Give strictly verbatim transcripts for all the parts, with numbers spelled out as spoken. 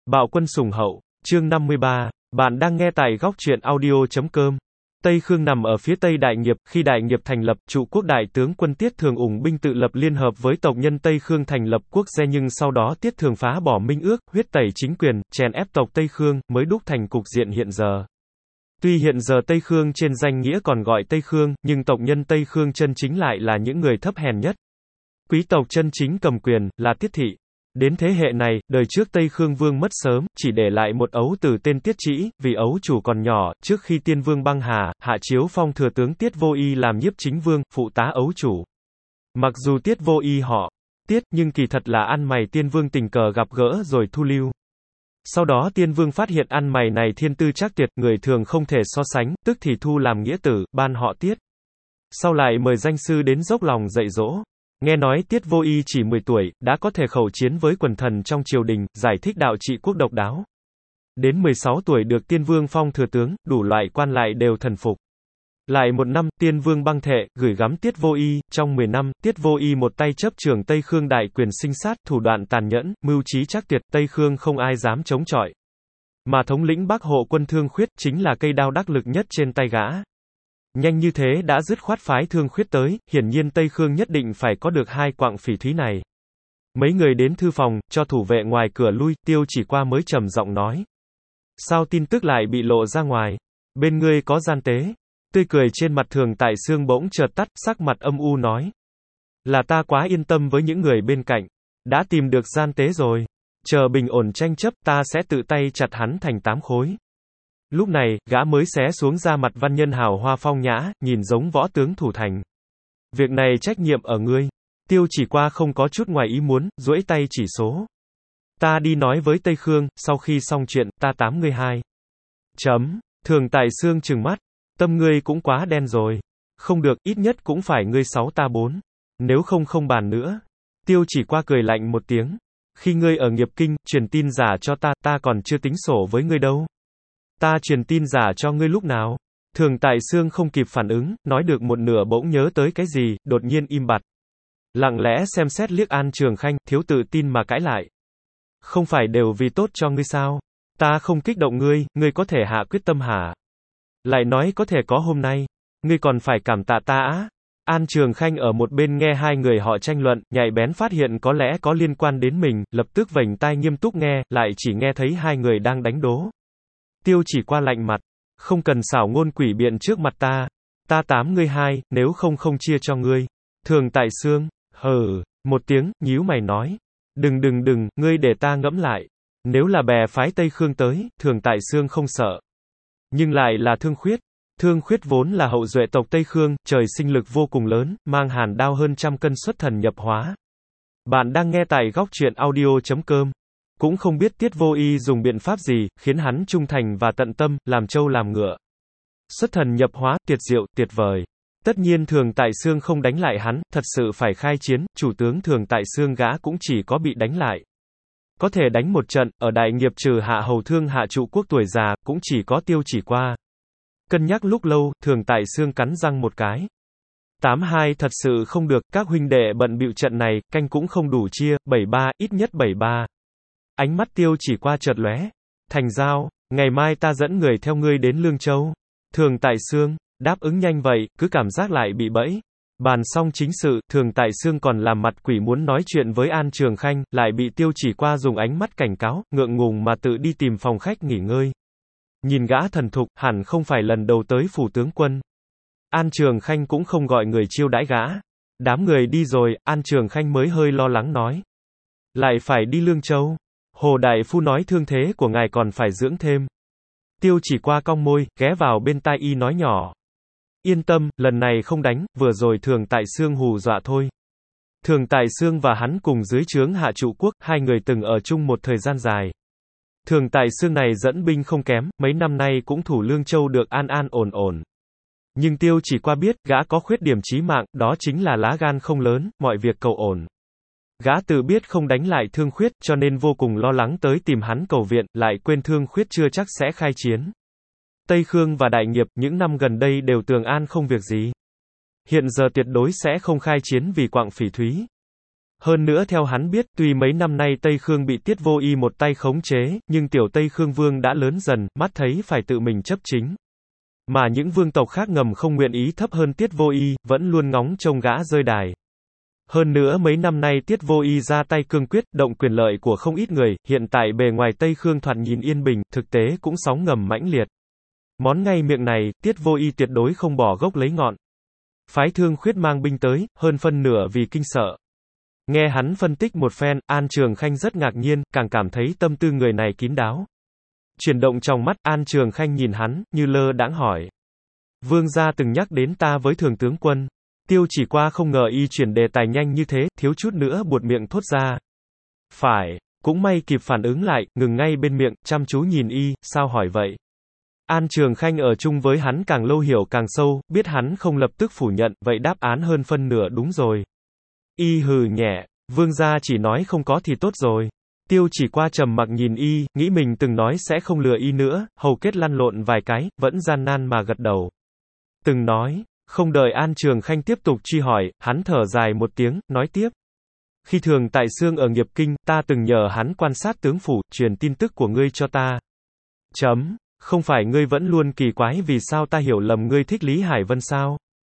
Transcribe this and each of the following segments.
Bạo quân sùng hậu, chương năm mươi ba, bạn đang nghe tại góc truyện audio chấm com. Tây Khương nằm ở phía tây Đại Nghiệp, khi Đại Nghiệp thành lập, trụ quốc đại tướng quân Tiết Thường ủng binh tự lập liên hợp với tộc nhân Tây Khương thành lập quốc gia, nhưng sau đó Tiết Thường phá bỏ minh ước, huyết tẩy chính quyền, chèn ép tộc Tây Khương, mới đúc thành cục diện hiện giờ. Tuy hiện giờ Tây Khương trên danh nghĩa còn gọi Tây Khương, nhưng tộc nhân Tây Khương chân chính lại là những người thấp hèn nhất. Quý tộc chân chính cầm quyền, là Tiết thị. Đến thế hệ này, đời trước Tây Khương Vương mất sớm, chỉ để lại một ấu tử tên Tiết Trĩ, vì ấu chủ còn nhỏ, trước khi Tiên Vương băng hà, hạ chiếu phong thừa tướng Tiết Vô Y làm nhiếp chính vương, phụ tá ấu chủ. Mặc dù Tiết Vô Y họ Tiết, nhưng kỳ thật là ăn mày Tiên Vương tình cờ gặp gỡ rồi thu lưu. Sau đó Tiên Vương phát hiện ăn mày này thiên tư trác tuyệt, người thường không thể so sánh, tức thì thu làm nghĩa tử, ban họ Tiết. Sau lại mời danh sư đến dốc lòng dạy dỗ. Nghe nói Tiết Vô Y chỉ mười tuổi, đã có thể khẩu chiến với quần thần trong triều đình, giải thích đạo trị quốc độc đáo. Đến mười sáu tuổi được Tiên Vương phong thừa tướng, đủ loại quan lại đều thần phục. Lại một năm, Tiên Vương băng thệ, gửi gắm Tiết Vô Y, trong mười năm, Tiết Vô Y một tay chấp trường Tây Khương đại quyền sinh sát, thủ đoạn tàn nhẫn, mưu trí trác tuyệt, Tây Khương không ai dám chống chọi. Mà thống lĩnh Bắc hộ quân Thương Khuyết, chính là cây đao đắc lực nhất trên tay gã. Nhanh như thế đã dứt khoát phái Thương Khuyết tới, hiển nhiên Tây Khương nhất định phải có được hai quặng phỉ thúy này. Mấy người đến thư phòng, cho thủ vệ ngoài cửa lui, Tiêu Chỉ Qua mới trầm giọng nói. Sao tin tức lại bị lộ ra ngoài? Bên ngươi có gian tế? Tươi cười trên mặt Thường Tại Xương bỗng chợt tắt, sắc mặt âm u nói. Là ta quá yên tâm với những người bên cạnh. Đã tìm được gian tế rồi. Chờ bình ổn tranh chấp, ta sẽ tự tay chặt hắn thành tám khối. Lúc này, gã mới xé xuống ra mặt văn nhân hào hoa phong nhã, nhìn giống võ tướng thủ thành. Việc này trách nhiệm ở ngươi. Tiêu Chỉ Qua không có chút ngoài ý muốn, duỗi tay chỉ số. Ta đi nói với Tây Khương, sau khi xong chuyện, ta tám ngươi hai. Chấm. Thường Tại Xương trừng mắt. Tâm ngươi cũng quá đen rồi. Không được, ít nhất cũng phải ngươi sáu ta bốn. Nếu không không bàn nữa. Tiêu Chỉ Qua cười lạnh một tiếng. Khi ngươi ở Nghiệp Kinh, truyền tin giả cho ta, ta còn chưa tính sổ với ngươi đâu. Ta truyền tin giả cho ngươi lúc nào? Thường Tại Xương không kịp phản ứng, nói được một nửa bỗng nhớ tới cái gì, đột nhiên im bặt. Lặng lẽ xem xét liếc An Trường Khanh, thiếu tự tin mà cãi lại. Không phải đều vì tốt cho ngươi sao? Ta không kích động ngươi, ngươi có thể hạ quyết tâm hả? Lại nói có thể có hôm nay. Ngươi còn phải cảm tạ ta á? An Trường Khanh ở một bên nghe hai người họ tranh luận, nhạy bén phát hiện có lẽ có liên quan đến mình, lập tức vểnh tai nghiêm túc nghe, lại chỉ nghe thấy hai người đang đánh đố. Tiêu Chỉ Qua lạnh mặt. Không cần xảo ngôn quỷ biện trước mặt ta. Ta tám ngươi hai, nếu không không chia cho ngươi. Thường Tại Xương, hừ, một tiếng, nhíu mày nói. Đừng đừng đừng, ngươi để ta ngẫm lại. Nếu là bè phái Tây Khương tới, Thường Tại Xương không sợ. Nhưng lại là Thương Khuyết. Thương Khuyết vốn là hậu duệ tộc Tây Khương, trời sinh lực vô cùng lớn, mang hàn đao hơn trăm cân xuất thần nhập hóa. Bạn đang nghe tại góc truyện audio chấm com. Cũng không biết Tiết Vô Y dùng biện pháp gì, khiến hắn trung thành và tận tâm, làm trâu làm ngựa. Xuất thần nhập hóa, tuyệt diệu, tuyệt vời. Tất nhiên Thường Tại Xương không đánh lại hắn, thật sự phải khai chiến, chủ tướng Thường Tại Xương gã cũng chỉ có bị đánh lại. Có thể đánh một trận, ở Đại Nghiệp trừ hạ hầu thương hạ trụ quốc tuổi già, cũng chỉ có Tiêu Chỉ Qua. Cân nhắc lúc lâu, Thường Tại Xương cắn răng một cái. tám hai thật sự không được, các huynh đệ bận bịu trận này, canh cũng không đủ chia, bảy ba, ít nhất bảy ba. Ánh mắt Tiêu Chỉ Qua chợt lóe. Thành giao, ngày mai ta dẫn người theo ngươi đến Lương Châu. Thường Tại Xương, đáp ứng nhanh vậy, cứ cảm giác lại bị bẫy. Bàn xong chính sự, Thường Tại Xương còn làm mặt quỷ muốn nói chuyện với An Trường Khanh, lại bị Tiêu Chỉ Qua dùng ánh mắt cảnh cáo, ngượng ngùng mà tự đi tìm phòng khách nghỉ ngơi. Nhìn gã thần thục, hẳn không phải lần đầu tới phủ tướng quân. An Trường Khanh cũng không gọi người chiêu đãi gã. Đám người đi rồi, An Trường Khanh mới hơi lo lắng nói. Lại phải đi Lương Châu. Hồ Đại Phu nói thương thế của ngài còn phải dưỡng thêm. Tiêu Chỉ Qua cong môi, ghé vào bên tai y nói nhỏ. Yên tâm, lần này không đánh, vừa rồi Thường Tại Xương hù dọa thôi. Thường Tại Xương và hắn cùng dưới trướng hạ trụ quốc, hai người từng ở chung một thời gian dài. Thường Tại Xương này dẫn binh không kém, mấy năm nay cũng thủ Lương Châu được an an ổn ổn. Nhưng Tiêu Chỉ Qua biết, gã có khuyết điểm chí mạng, đó chính là lá gan không lớn, mọi việc cầu ổn. Gã tự biết không đánh lại Thương Khuyết, cho nên vô cùng lo lắng tới tìm hắn cầu viện, lại quên Thương Khuyết chưa chắc sẽ khai chiến. Tây Khương và Đại Nghiệp, những năm gần đây đều tường an không việc gì. Hiện giờ tuyệt đối sẽ không khai chiến vì quặng phỉ thúy. Hơn nữa theo hắn biết, tuy mấy năm nay Tây Khương bị Tiết Vô Y một tay khống chế, nhưng tiểu Tây Khương Vương đã lớn dần, mắt thấy phải tự mình chấp chính. Mà những vương tộc khác ngầm không nguyện ý thấp hơn Tiết Vô Y, vẫn luôn ngóng trông gã rơi đài. Hơn nữa mấy năm nay Tiết Vô Y ra tay cương quyết, động quyền lợi của không ít người, hiện tại bề ngoài Tây Khương thoạt nhìn yên bình, thực tế cũng sóng ngầm mãnh liệt. Món ngay miệng này, Tiết Vô Y tuyệt đối không bỏ gốc lấy ngọn. Phái Thương Khuyết mang binh tới, hơn phân nửa vì kinh sợ. Nghe hắn phân tích một phen, An Trường Khanh rất ngạc nhiên, càng cảm thấy tâm tư người này kín đáo. Chuyển động trong mắt, An Trường Khanh nhìn hắn, như lơ đãng hỏi. Vương gia từng nhắc đến ta với Thường tướng quân. Tiêu Chỉ Qua không ngờ y chuyển đề tài nhanh như thế, thiếu chút nữa buột miệng thốt ra. Phải, cũng may kịp phản ứng lại, ngừng ngay bên miệng, chăm chú nhìn y, sao hỏi vậy? An Trường Khanh ở chung với hắn càng lâu hiểu càng sâu, biết hắn không lập tức phủ nhận, vậy đáp án hơn phân nửa đúng rồi. Y hừ nhẹ, vương gia chỉ nói không có thì tốt rồi. Tiêu Chỉ Qua trầm mặc nhìn y, nghĩ mình từng nói sẽ không lừa y nữa, hầu kết lăn lộn vài cái, vẫn gian nan mà gật đầu. Từng nói, không đợi An Trường Khanh tiếp tục truy hỏi, hắn thở dài một tiếng, nói tiếp. Khi Thường Tại Xương ở Nghiệp Kinh, ta từng nhờ hắn quan sát tướng phủ, truyền tin tức của ngươi cho ta. Chấm, không phải ngươi vẫn luôn kỳ quái vì sao ta hiểu lầm ngươi thích Lý Hải Vân sao?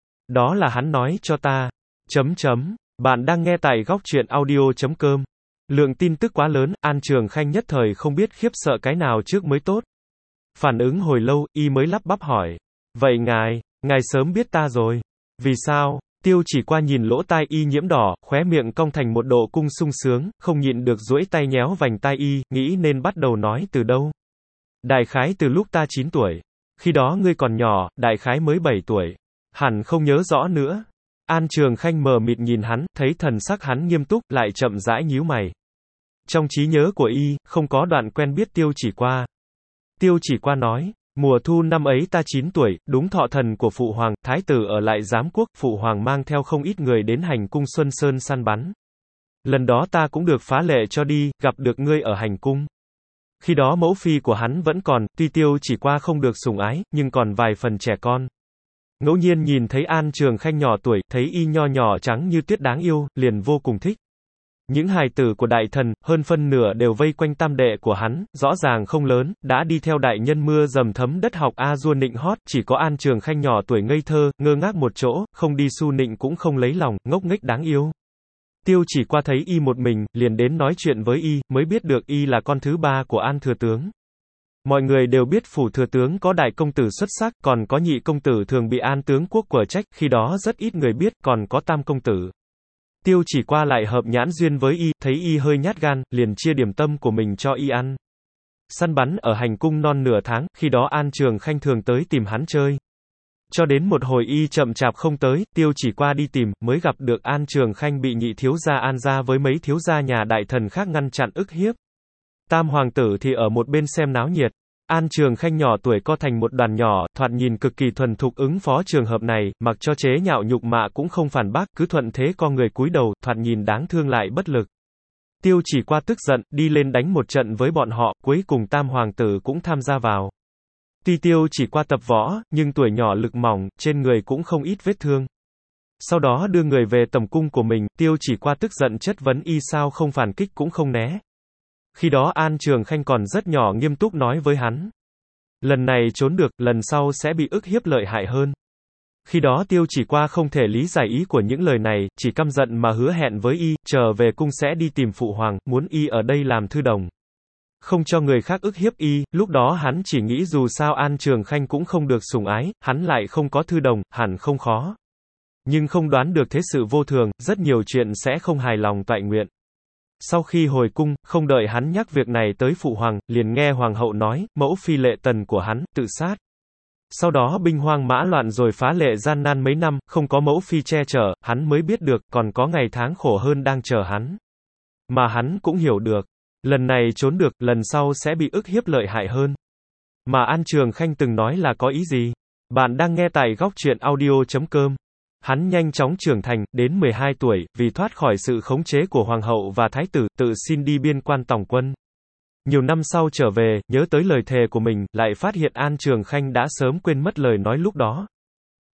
Đó là hắn nói cho ta. Chấm chấm, bạn đang nghe tại góc truyện audio chấm com. Lượng tin tức quá lớn, An Trường Khanh nhất thời không biết khiếp sợ cái nào trước mới tốt. Phản ứng hồi lâu, y mới lắp bắp hỏi. Vậy ngài, ngài sớm biết ta rồi. Vì sao? Tiêu Chỉ Qua nhìn lỗ tai y nhiễm đỏ, khóe miệng cong thành một độ cung sung sướng, không nhịn được duỗi tay nhéo vành tai y, nghĩ nên bắt đầu nói từ đâu. Đại khái từ lúc ta chín tuổi. Khi đó ngươi còn nhỏ, đại khái mới bảy tuổi. Hẳn không nhớ rõ nữa. An Trường Khanh mờ mịt nhìn hắn, thấy thần sắc hắn nghiêm túc, lại chậm rãi nhíu mày. Trong trí nhớ của y, không có đoạn quen biết Tiêu Chỉ Qua. Tiêu Chỉ Qua nói, mùa thu năm ấy ta chín tuổi, đúng thọ thần của Phụ Hoàng, Thái tử ở lại Giám Quốc, Phụ Hoàng mang theo không ít người đến hành cung Xuân Sơn săn bắn. Lần đó ta cũng được phá lệ cho đi, gặp được ngươi ở hành cung. Khi đó mẫu phi của hắn vẫn còn, tuy Tiêu Chỉ Qua không được sủng ái, nhưng còn vài phần trẻ con. Ngẫu nhiên nhìn thấy An Trường Khanh nhỏ tuổi, thấy y nho nhỏ trắng như tuyết đáng yêu, liền vô cùng thích. Những hài tử của đại thần, hơn phân nửa đều vây quanh tam đệ của hắn, rõ ràng không lớn, đã đi theo đại nhân mưa dầm thấm đất học A Dua nịnh hót, chỉ có An Trường Khanh nhỏ tuổi ngây thơ, ngơ ngác một chỗ, không đi su nịnh cũng không lấy lòng, ngốc nghếch đáng yêu. Tiêu Chỉ Qua thấy y một mình, liền đến nói chuyện với y, mới biết được y là con thứ ba của An thừa tướng. Mọi người đều biết phủ thừa tướng có đại công tử xuất sắc, còn có nhị công tử thường bị An tướng quốc quở trách, khi đó rất ít người biết, còn có tam công tử. Tiêu Chỉ Qua lại hợp nhãn duyên với y, thấy y hơi nhát gan, liền chia điểm tâm của mình cho y ăn. Săn bắn ở hành cung non nửa tháng, khi đó An Trường Khanh thường tới tìm hắn chơi. Cho đến một hồi y chậm chạp không tới, Tiêu Chỉ Qua đi tìm, mới gặp được An Trường Khanh bị nhị thiếu gia An gia với mấy thiếu gia nhà đại thần khác ngăn chặn ức hiếp. Tam hoàng tử thì ở một bên xem náo nhiệt. An Trường Khanh nhỏ tuổi co thành một đoàn nhỏ, thoạt nhìn cực kỳ thuần thục ứng phó trường hợp này, mặc cho chế nhạo nhục mạ cũng không phản bác, cứ thuận thế co người cúi đầu, thoạt nhìn đáng thương lại bất lực. Tiêu Chỉ Qua tức giận, đi lên đánh một trận với bọn họ, cuối cùng tam hoàng tử cũng tham gia vào. Tuy Tiêu Chỉ Qua tập võ, nhưng tuổi nhỏ lực mỏng, trên người cũng không ít vết thương. Sau đó đưa người về tầm cung của mình, Tiêu Chỉ Qua tức giận chất vấn y sao không phản kích cũng không né. Khi đó An Trường Khanh còn rất nhỏ nghiêm túc nói với hắn. Lần này trốn được, lần sau sẽ bị ức hiếp lợi hại hơn. Khi đó Tiêu Chỉ Qua không thể lý giải ý của những lời này, chỉ căm giận mà hứa hẹn với y, trở về cung sẽ đi tìm Phụ Hoàng, muốn y ở đây làm thư đồng. Không cho người khác ức hiếp y, lúc đó hắn chỉ nghĩ dù sao An Trường Khanh cũng không được sủng ái, hắn lại không có thư đồng, hẳn không khó. Nhưng không đoán được thế sự vô thường, rất nhiều chuyện sẽ không hài lòng toại nguyện. Sau khi hồi cung, không đợi hắn nhắc việc này tới Phụ Hoàng, liền nghe Hoàng hậu nói, mẫu phi Lệ Tần của hắn, tự sát. Sau đó binh hoang mã loạn rồi phá lệ gian nan mấy năm, không có mẫu phi che chở, hắn mới biết được, còn có ngày tháng khổ hơn đang chờ hắn. Mà hắn cũng hiểu được, lần này trốn được, lần sau sẽ bị ức hiếp lợi hại hơn. Mà An Trường Khanh từng nói là có ý gì? Bạn đang nghe tại góc truyện audio chấm com. Hắn nhanh chóng trưởng thành, đến mười hai tuổi, vì thoát khỏi sự khống chế của hoàng hậu và thái tử, tự xin đi biên quan tòng quân. Nhiều năm sau trở về, nhớ tới lời thề của mình, lại phát hiện An Trường Khanh đã sớm quên mất lời nói lúc đó.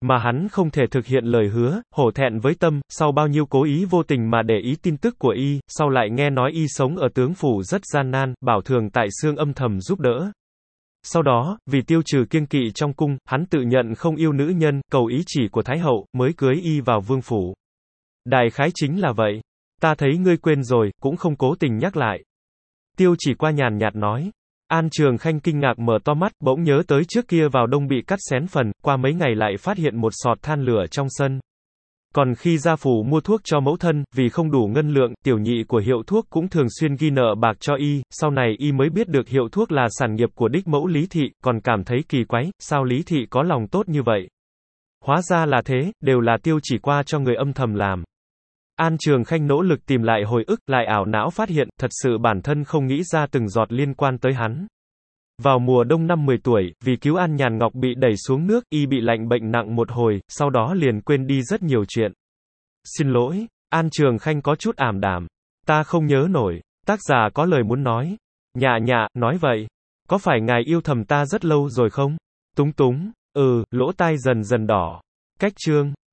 Mà hắn không thể thực hiện lời hứa, hổ thẹn với tâm, sau bao nhiêu cố ý vô tình mà để ý tin tức của y, sau lại nghe nói y sống ở tướng phủ rất gian nan, Bảo Thường tại xương âm thầm giúp đỡ. Sau đó, vì tiêu trừ kiêng kỵ trong cung, hắn tự nhận không yêu nữ nhân, cầu ý chỉ của Thái hậu, mới cưới y vào vương phủ. Đại khái chính là vậy. Ta thấy ngươi quên rồi, cũng không cố tình nhắc lại. Tiêu Chỉ Qua nhàn nhạt nói. An Trường Khanh kinh ngạc mở to mắt, bỗng nhớ tới trước kia vào đông bị cắt xén phần, qua mấy ngày lại phát hiện một sọt than lửa trong sân. Còn khi gia phủ mua thuốc cho mẫu thân, vì không đủ ngân lượng, tiểu nhị của hiệu thuốc cũng thường xuyên ghi nợ bạc cho y, sau này y mới biết được hiệu thuốc là sản nghiệp của đích mẫu Lý Thị, còn cảm thấy kỳ quái, sao Lý Thị có lòng tốt như vậy? Hóa ra là thế, đều là Tiêu Chỉ Qua cho người âm thầm làm. An Trường Khanh nỗ lực tìm lại hồi ức, lại ảo não phát hiện, thật sự bản thân không nghĩ ra từng giọt liên quan tới hắn. Vào mùa đông năm mười tuổi, vì cứu An Nhàn Ngọc bị đẩy xuống nước, y bị lạnh bệnh nặng một hồi, sau đó liền quên đi rất nhiều chuyện. Xin lỗi, An Trường Khanh có chút ảm đạm. Ta không nhớ nổi. Tác giả có lời muốn nói. Nhạ nhạ, nói vậy. Có phải ngài yêu thầm ta rất lâu rồi không? Túng túng, ừ, lỗ tai dần dần đỏ. Cách chương.